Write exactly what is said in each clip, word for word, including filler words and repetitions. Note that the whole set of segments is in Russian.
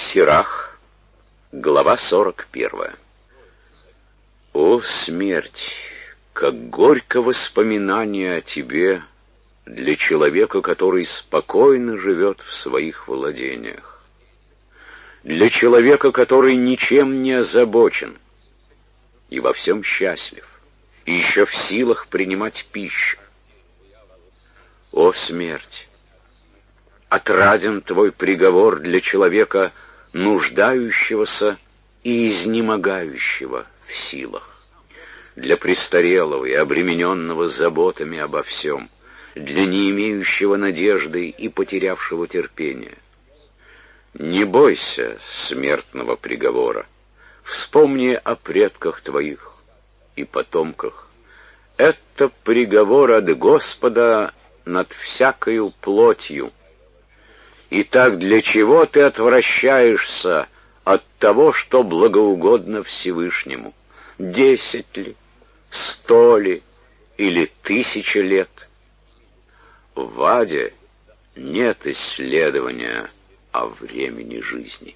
Сирах, глава сорок первая. О, смерть, как горько воспоминание о тебе для человека, который спокойно живет в своих владениях, для человека, который ничем не озабочен и во всем счастлив, и еще в силах принимать пищу. О, смерть, отраден твой приговор для человека, нуждающегося и изнемогающего в силах, для престарелого и обремененного заботами обо всем, для не имеющего надежды и потерявшего терпения. Не бойся смертного приговора, вспомни о предках твоих и потомках. Это приговор от Господа над всякою плотью. Итак, для чего ты отвращаешься от того, что благоугодно Всевышнему? Десять ли, сто ли или тысяча лет? В аде нет исследования о времени жизни.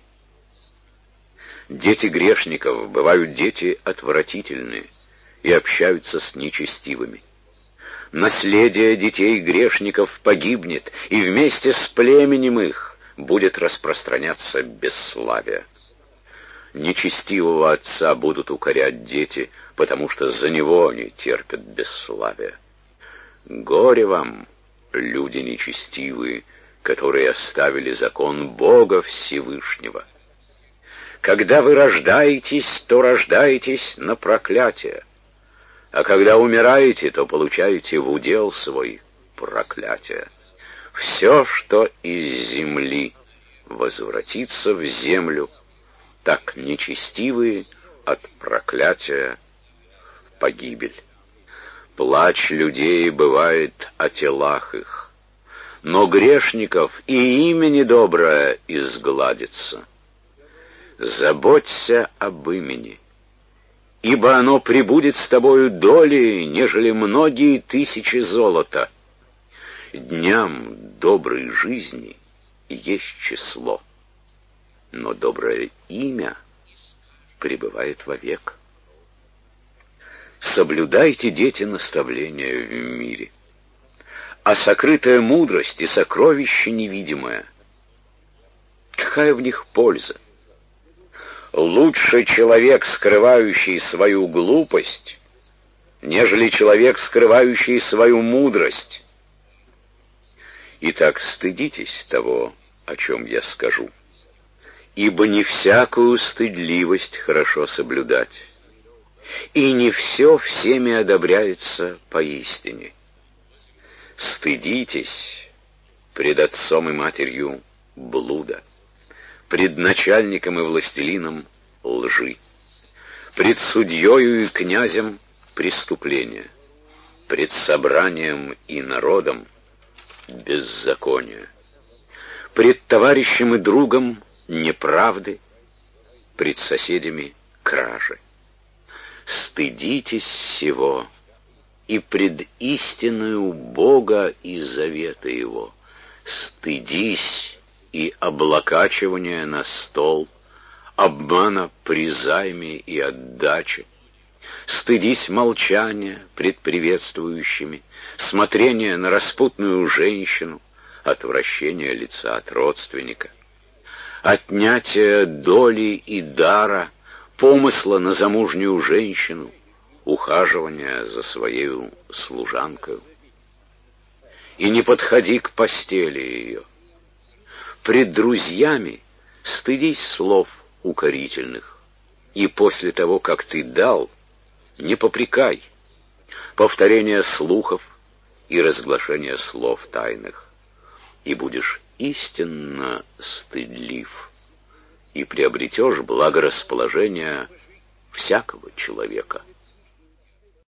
Дети грешников бывают дети отвратительные и общаются с нечестивыми. Наследие детей грешников погибнет, и вместе с племенем их будет распространяться бесславие. Нечестивого отца будут укорять дети, потому что за него они терпят бесславие. Горе вам, люди нечестивые, которые оставили закон Бога Всевышнего. Когда вы рождаетесь, то рождаетесь на проклятие, а когда умираете, то получаете в удел свой проклятие. Все, что из земли возвратится в землю, так нечестивые от проклятия в погибель. Плач людей бывает о телах их, но грешников и имя недоброе изгладится. Заботься об имени, ибо оно прибудет с тобою долей, нежели многие тысячи золота. Дням доброй жизни есть число, но доброе имя пребывает вовек. Соблюдайте, дети, наставления в мире, а сокрытая мудрость и сокровище невидимое, какая в них польза? Лучше человек, скрывающий свою глупость, нежели человек, скрывающий свою мудрость. Итак, стыдитесь того, о чем я скажу, ибо не всякую стыдливость хорошо соблюдать, и не все всеми одобряется поистине. Стыдитесь пред отцом и матерью блуда, пред начальником и властелином лжи, пред судьею и князем преступления, пред собранием и народом беззакония, пред товарищем и другом неправды, пред соседями кражи. Стыдитесь сего и пред истиною Бога и завета Его. Стыдись и облокачивания на стол, обмана при займе и отдаче. Стыдись молчания пред приветствующими, смотрения на распутную женщину, отвращения лица от родственника, отнятия доли и дара, помысла на замужнюю женщину, ухаживания за своею служанкою. И не подходи к постели ее. Пред друзьями стыдись слов укорительных, и после того, как ты дал, не попрекай, повторение слухов и разглашение слов тайных, и будешь истинно стыдлив, и приобретешь благорасположение всякого человека.